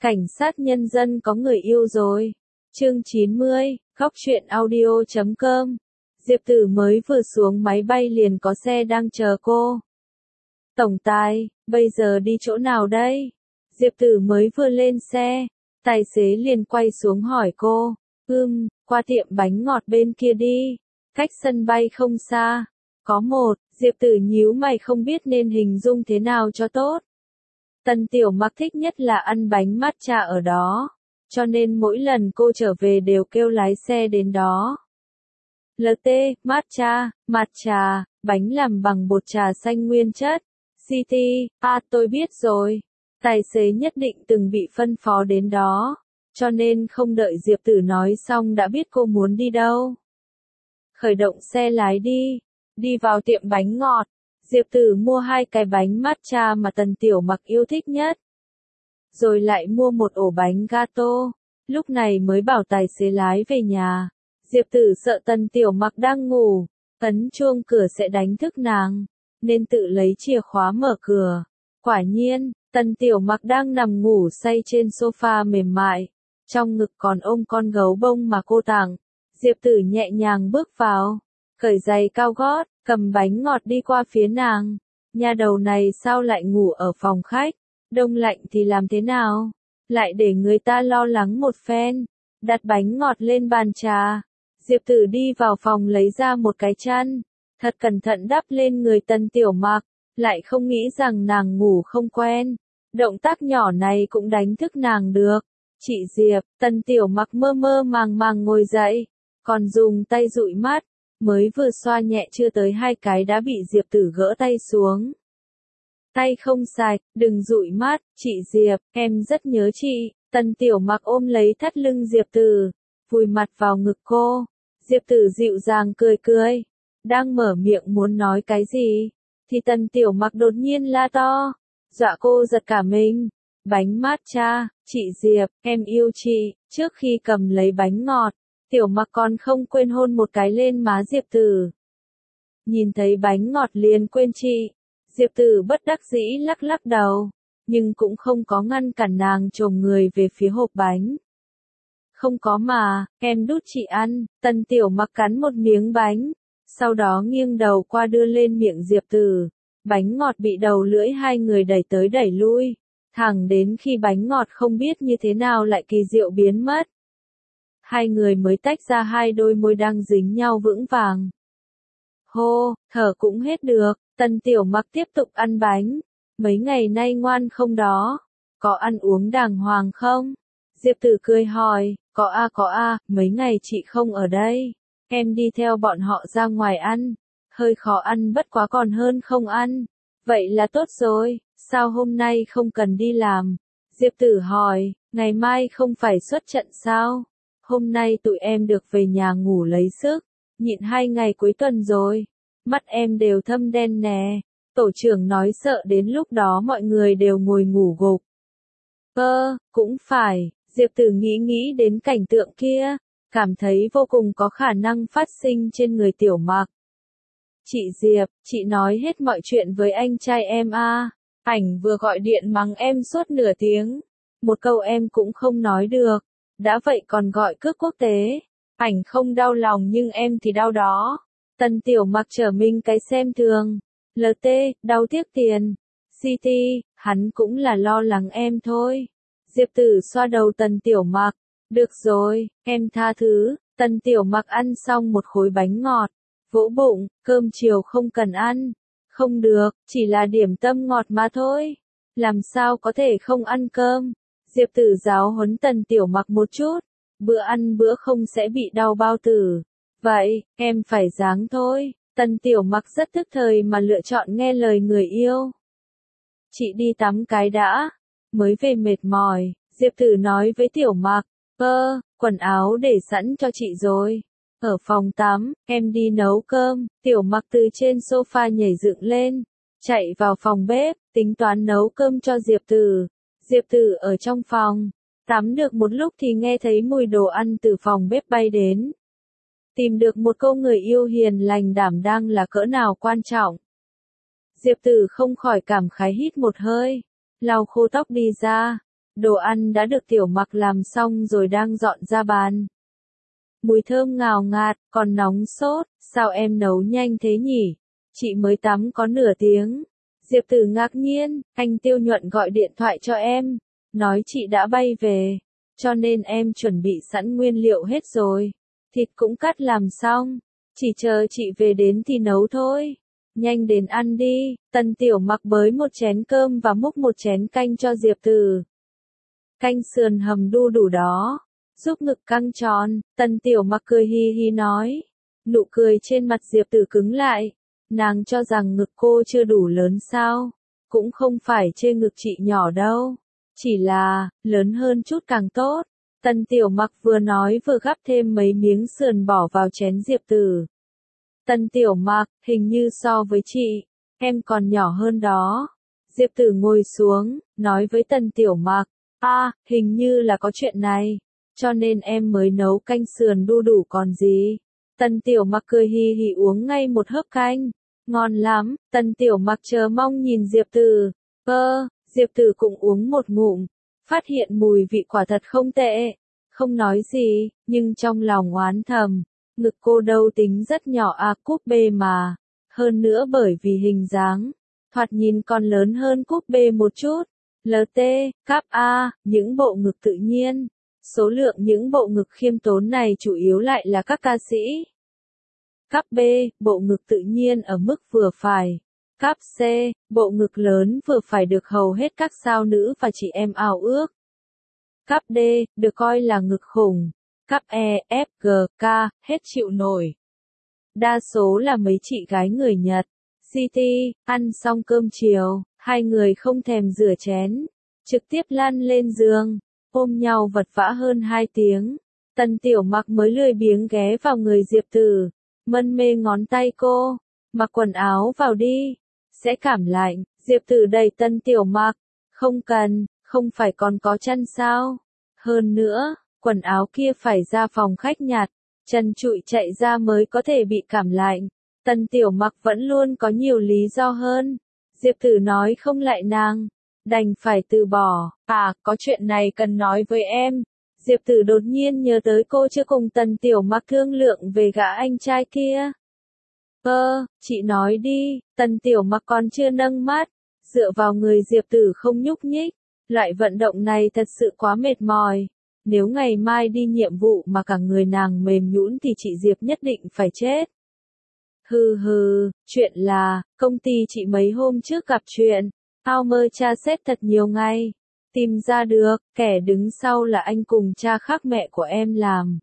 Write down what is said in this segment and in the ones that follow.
Cảnh sát nhân dân có người yêu rồi. Chương 90, Góc truyện audio.com. Diệp Tử mới vừa xuống máy bay liền có xe đang chờ cô. Tổng tài, bây giờ đi chỗ nào đây? Diệp Tử mới vừa lên xe, tài xế liền quay xuống hỏi cô. Qua tiệm bánh ngọt bên kia đi, cách sân bay không xa. Có một, Diệp Tử nhíu mày không biết nên hình dung thế nào cho tốt. Tần Tiểu Mặc thích nhất là ăn bánh matcha ở đó, cho nên mỗi lần cô trở về đều kêu lái xe đến đó. Matcha, bánh làm bằng bột trà xanh nguyên chất. City, tôi biết rồi. Tài xế nhất định từng bị phân phó đến đó, cho nên không đợi Diệp Tử nói xong đã biết cô muốn đi đâu. Khởi động xe lái đi, đi vào tiệm bánh ngọt. Diệp Tử mua 2 cái bánh matcha mà Tần Tiểu Mặc yêu thích nhất. Rồi lại mua một ổ bánh gato, lúc này mới bảo tài xế lái về nhà. Diệp Tử sợ Tần Tiểu Mặc đang ngủ, ấn chuông cửa sẽ đánh thức nàng, nên tự lấy chìa khóa mở cửa. Quả nhiên, Tần Tiểu Mặc đang nằm ngủ say trên sofa mềm mại, trong ngực còn ôm con gấu bông mà cô tặng. Diệp Tử nhẹ nhàng bước vào, cởi giày cao gót, cầm bánh ngọt đi qua phía nàng. Nhà đầu này sao lại ngủ ở phòng khách, đông lạnh thì làm thế nào, lại để người ta lo lắng một phen. Đặt bánh ngọt lên bàn trà, Diệp Tử đi vào phòng lấy ra một cái chăn, thật cẩn thận đắp lên người Tần Tiểu Mặc, lại không nghĩ rằng nàng ngủ không quen. Động tác nhỏ này cũng đánh thức nàng được. Chị Diệp, Tần Tiểu Mặc mơ mơ màng màng ngồi dậy, còn dùng tay dụi mắt, mới vừa xoa nhẹ chưa tới 2 cái đã bị Diệp Tử gỡ tay xuống. Tay không sạch, đừng dụi mắt, chị Diệp, em rất nhớ chị. Tần Tiểu Mặc ôm lấy thắt lưng Diệp Tử, vùi mặt vào ngực cô. Diệp Tử dịu dàng cười cười, đang mở miệng muốn nói cái gì, thì Tần Tiểu Mặc đột nhiên la to, dọa cô giật cả mình. Bánh matcha, chị Diệp, em yêu chị. Trước khi cầm lấy bánh ngọt, Tiểu Mặc còn không quên hôn một cái lên má Diệp Tử. Nhìn thấy bánh ngọt liền quên chị, Diệp Tử bất đắc dĩ lắc lắc đầu, nhưng cũng không có ngăn cản nàng chồm người về phía hộp bánh. Không có mà, em đút chị ăn. Tần Tiểu Mặc cắn một miếng bánh, sau đó nghiêng đầu qua đưa lên miệng Diệp Tử. Bánh ngọt bị đầu lưỡi hai người đẩy tới đẩy lui, thẳng đến khi bánh ngọt không biết như thế nào lại kỳ diệu biến mất. Hai người mới tách ra hai đôi môi đang dính nhau vững vàng. Hô, thở cũng hết được. Tần Tiểu Mặc tiếp tục ăn bánh. Mấy ngày nay ngoan không đó? Có ăn uống đàng hoàng không? Diệp Tử cười hỏi. Có a, mấy ngày chị không ở đây, em đi theo bọn họ ra ngoài ăn. Hơi khó ăn bất quá còn hơn không ăn. Vậy là tốt rồi, sao hôm nay không cần đi làm? Diệp Tử hỏi, ngày mai không phải xuất trận sao? Hôm nay tụi em được về nhà ngủ lấy sức, nhịn 2 ngày cuối tuần rồi. Mắt em đều thâm đen nè. Tổ trưởng nói sợ đến lúc đó mọi người đều ngồi ngủ gục. Cũng phải. Diệp Tử nghĩ đến cảnh tượng kia, cảm thấy vô cùng có khả năng phát sinh trên người Tiểu Mặc. Chị Diệp, chị nói hết mọi chuyện với anh trai em à? Ảnh vừa gọi điện mắng em suốt nửa tiếng, một câu em cũng không nói được, đã vậy còn gọi cước quốc tế. Ảnh không đau lòng nhưng em thì đau đó. Tần Tiểu Mặc trở mình cái xem thường. Đau tiếc tiền. City, hắn cũng là lo lắng em thôi. Diệp Tử xoa đầu Tần Tiểu Mặc. Được rồi, em tha thứ. Tần Tiểu Mặc ăn xong một khối bánh ngọt, vỗ bụng, cơm chiều không cần ăn. Không được, chỉ là điểm tâm ngọt mà thôi. Làm sao có thể không ăn cơm? Diệp Tử giáo huấn Tần Tiểu Mặc một chút. Bữa ăn bữa không sẽ bị đau bao tử. Vậy, em phải ráng thôi. Tần Tiểu Mặc rất tức thời mà lựa chọn nghe lời người yêu. Chị đi tắm cái đã. Mới về mệt mỏi, Diệp Tử nói với Tiểu Mặc. Quần áo để sẵn cho chị rồi. Ở phòng tắm, em đi nấu cơm. Tiểu Mặc từ trên sofa nhảy dựng lên, chạy vào phòng bếp, tính toán nấu cơm cho Diệp Tử. Diệp Tử ở trong phòng, tắm được một lúc thì nghe thấy mùi đồ ăn từ phòng bếp bay đến. Tìm được một cô người yêu hiền lành đảm đang là cỡ nào quan trọng. Diệp Tử không khỏi cảm khái hít một hơi, lau khô tóc đi ra, Đồ ăn đã được Tiểu Mặc làm xong rồi đang dọn ra bàn. Mùi thơm ngào ngạt, còn nóng sốt, sao em nấu nhanh thế nhỉ? Chị mới tắm có nửa tiếng. Diệp Tử ngạc nhiên, anh Tiêu Nhuận gọi điện thoại cho em, nói chị đã bay về, cho nên em chuẩn bị sẵn nguyên liệu hết rồi. Thịt cũng cắt làm xong, chỉ chờ chị về đến thì nấu thôi. Nhanh đến ăn đi. Tần Tiểu Mặc bới một chén cơm và múc một chén canh cho Diệp Tử. Canh sườn hầm đu đủ đó, giúp ngực căng tròn. Tần Tiểu Mặc cười hi hi nói. Nụ cười trên mặt Diệp Tử cứng lại. Nàng cho rằng ngực cô chưa đủ lớn sao? Cũng không phải chê ngực chị nhỏ đâu. Chỉ là, lớn hơn chút càng tốt. Tần Tiểu Mặc vừa nói vừa gắp thêm mấy miếng sườn bỏ vào chén Diệp Tử. Tần Tiểu Mặc, hình như so với chị, em còn nhỏ hơn đó. Diệp Tử ngồi xuống, nói với Tần Tiểu Mặc, hình như là có chuyện này, cho nên em mới nấu canh sườn đu đủ còn gì. Tần Tiểu Mặc cười hi hi uống ngay một hớp canh, ngon lắm. Tần Tiểu Mặc chờ mong nhìn Diệp Tử. Diệp Tử cũng uống một ngụm, phát hiện mùi vị quả thật không tệ, không nói gì, nhưng trong lòng oán thầm. Ngực cô đâu tính rất nhỏ cúp B mà, hơn nữa bởi vì hình dáng, thoạt nhìn còn lớn hơn cúp B một chút. LT, cáp A, những bộ ngực tự nhiên. Số lượng những bộ ngực khiêm tốn này chủ yếu lại là các ca sĩ. Cáp B, bộ ngực tự nhiên ở mức vừa phải. Cáp C, bộ ngực lớn vừa phải được hầu hết các sao nữ và chị em ao ước. Cáp D, được coi là ngực khủng. Cáp E, F, G, K, hết chịu nổi. Đa số là mấy chị gái người Nhật. City, ăn xong cơm chiều, hai người không thèm rửa chén, trực tiếp lăn lên giường, ôm nhau vật vã hơn 2 tiếng. Tần Tiểu Mặc mới lười biếng ghé vào người Diệp Tử, mân mê ngón tay cô, mặc quần áo vào đi, sẽ cảm lạnh. Diệp Tử đẩy Tần Tiểu Mặc, không cần, không phải còn có chăn sao? Hơn nữa, quần áo kia phải ra phòng khách nhặt, trần trụi chạy ra mới có thể bị cảm lạnh. Tần Tiểu Mặc vẫn luôn có nhiều lý do hơn. Diệp Tử nói không lại nàng, đành phải từ bỏ. Có chuyện này cần nói với em. Diệp Tử đột nhiên nhớ tới cô chưa cùng Tần Tiểu Mặc thương lượng về gã anh trai kia. Chị nói đi. Tần Tiểu Mặc còn chưa nâng mắt, dựa vào người Diệp Tử không nhúc nhích. Loại vận động này thật sự quá mệt mỏi. Nếu ngày mai đi nhiệm vụ mà cả người nàng mềm nhũn thì chị Diệp nhất định phải chết. Chuyện là, công ty chị mấy hôm trước gặp chuyện, Almer tra xét thật nhiều ngày, tìm ra được, kẻ đứng sau là anh cùng cha khác mẹ của em làm.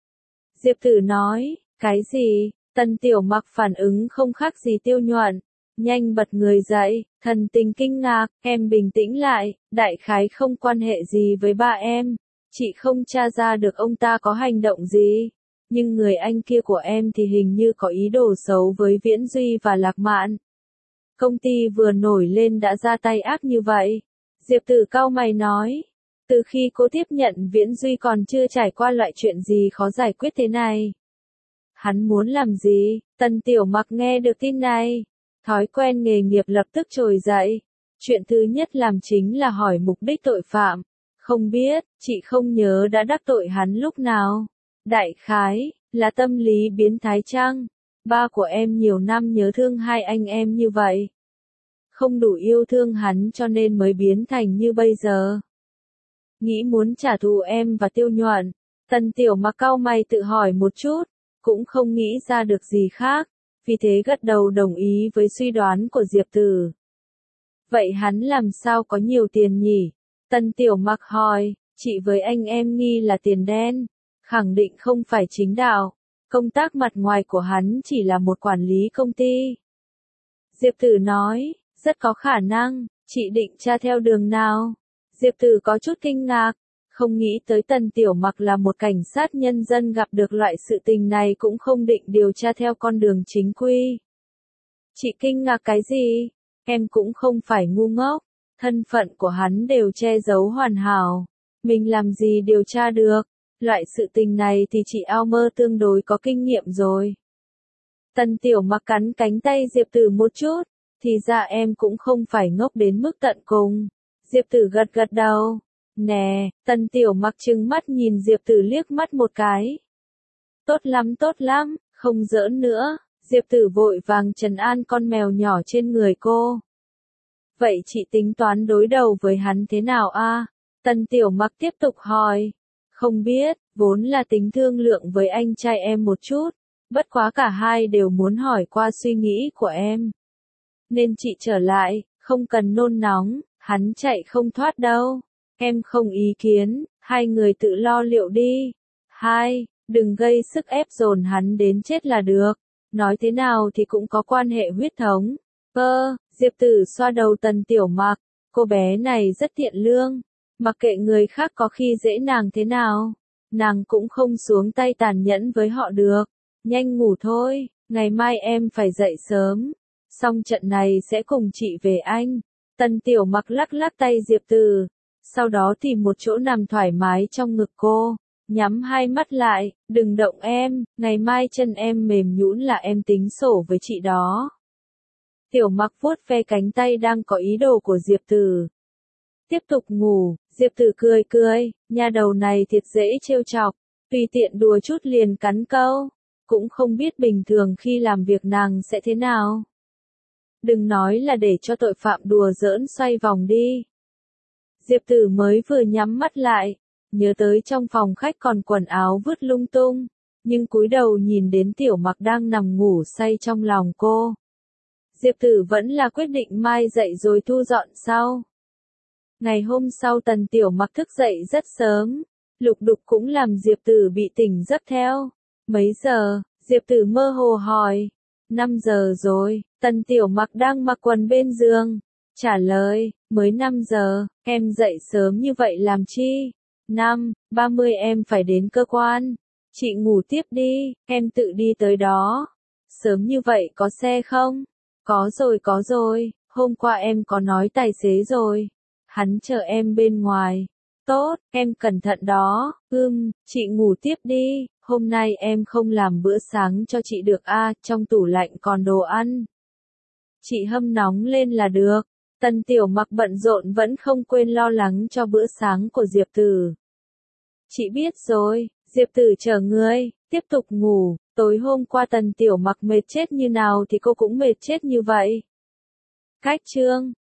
Diệp Tử nói, cái gì? Tần Tiểu Mặc phản ứng không khác gì Tiêu Nhuận, nhanh bật người dậy, thần tình kinh ngạc, em bình tĩnh lại, đại khái không quan hệ gì với ba em, chị không tra ra được ông ta có hành động gì. Nhưng người anh kia của em thì hình như có ý đồ xấu với Viễn Duy và Lạc Mạn. Công ty vừa nổi lên đã ra tay ác như vậy. Diệp Tử cau mày nói. Từ khi cô tiếp nhận Viễn Duy còn chưa trải qua loại chuyện gì khó giải quyết thế này. Hắn muốn làm gì? Tần Tiểu Mặc nghe được tin này. Thói quen nghề nghiệp lập tức trồi dậy. Chuyện thứ nhất làm chính là hỏi mục đích tội phạm. Không biết, chị không nhớ đã đắc tội hắn lúc nào. Đại khái, là tâm lý biến thái chăng? Ba của em nhiều năm nhớ thương hai anh em như vậy. Không đủ yêu thương hắn cho nên mới biến thành như bây giờ. Nghĩ muốn trả thù em và Tiêu Nhuận. Tần Tiểu Mặc cau mày tự hỏi một chút, cũng không nghĩ ra được gì khác, vì thế gật đầu đồng ý với suy đoán của Diệp Tử. Vậy hắn làm sao có nhiều tiền nhỉ? Tần Tiểu Mặc hỏi, chị với anh em nghi là tiền đen. Khẳng định không phải chính đạo, công tác mặt ngoài của hắn chỉ là một quản lý công ty. Diệp Tử nói, rất có khả năng, chị định tra theo đường nào? Diệp Tử có chút kinh ngạc, không nghĩ tới Tần Tiểu Mặc là một cảnh sát nhân dân gặp được loại sự tình này cũng không định điều tra theo con đường chính quy. Chị kinh ngạc cái gì? Em cũng không phải ngu ngốc, thân phận của hắn đều che giấu hoàn hảo, mình làm gì điều tra được? Loại sự tình này thì chị Almer tương đối có kinh nghiệm rồi. Tần Tiểu Mặc cắn cánh tay Diệp Tử một chút, thì ra em cũng không phải ngốc đến mức tận cùng. Diệp Tử gật gật đầu, Nè, Tần Tiểu Mặc trừng mắt nhìn Diệp Tử liếc mắt một cái. Tốt lắm, không giỡn nữa. Diệp Tử vội vàng trấn an con mèo nhỏ trên người cô. Vậy chị tính toán đối đầu với hắn thế nào a? Tần Tiểu Mặc tiếp tục hỏi. Không biết, vốn là tính thương lượng với anh trai em một chút, bất quá cả hai đều muốn hỏi qua suy nghĩ của em. Nên chị trở lại, không cần nôn nóng, hắn chạy không thoát đâu. Em không ý kiến, hai người tự lo liệu đi. Đừng gây sức ép dồn hắn đến chết là được. Nói thế nào thì cũng có quan hệ huyết thống. Diệp Tử xoa đầu Tần Tiểu Mặc, cô bé này rất thiện lương, mặc kệ người khác có khi dễ nàng thế nào, nàng cũng không xuống tay tàn nhẫn với họ được. Nhanh ngủ thôi, ngày mai em phải dậy sớm, xong trận này sẽ cùng chị về Anh. Tần Tiểu Mặc lắc lắc tay Diệp Tử, sau đó tìm một chỗ nằm thoải mái trong ngực cô. Nhắm hai mắt lại, đừng động em, ngày mai chân em mềm nhũn là em tính sổ với chị đó. Tiểu Mặc vuốt ve cánh tay đang có ý đồ của Diệp Tử. Tiếp tục ngủ, Diệp Tử cười, nha đầu này thiệt dễ trêu chọc, tùy tiện đùa chút liền cắn câu, cũng không biết bình thường khi làm việc nàng sẽ thế nào. Đừng nói là để cho tội phạm đùa giỡn xoay vòng đi. Diệp Tử mới vừa nhắm mắt lại, nhớ tới trong phòng khách còn quần áo vứt lung tung, nhưng cúi đầu nhìn đến Tiểu Mặc đang nằm ngủ say trong lòng cô. Diệp Tử vẫn là quyết định mai dậy rồi thu dọn sau. Ngày hôm sau Tần Tiểu Mặc thức dậy rất sớm, lục đục cũng làm Diệp Tử bị tỉnh giấc theo. Mấy giờ? Diệp Tử mơ hồ hỏi. 5 giờ rồi, Tần Tiểu Mặc đang mặc quần bên giường. Trả lời, mới 5 giờ, em dậy sớm như vậy làm chi? 5:30 em phải đến cơ quan. Chị ngủ tiếp đi, em tự đi tới đó. Sớm như vậy có xe không? Có rồi, hôm qua em có nói tài xế rồi. Hắn chờ em bên ngoài. Tốt, em cẩn thận đó. Chị ngủ tiếp đi, hôm nay em không làm bữa sáng cho chị được trong tủ lạnh còn đồ ăn. Chị hâm nóng lên là được. Tần Tiểu Mặc bận rộn vẫn không quên lo lắng cho bữa sáng của Diệp Tử. Chị biết rồi, Diệp Tử chờ ngươi, tiếp tục ngủ. Tối hôm qua Tần Tiểu Mặc mệt chết như nào thì cô cũng mệt chết như vậy. Cách chương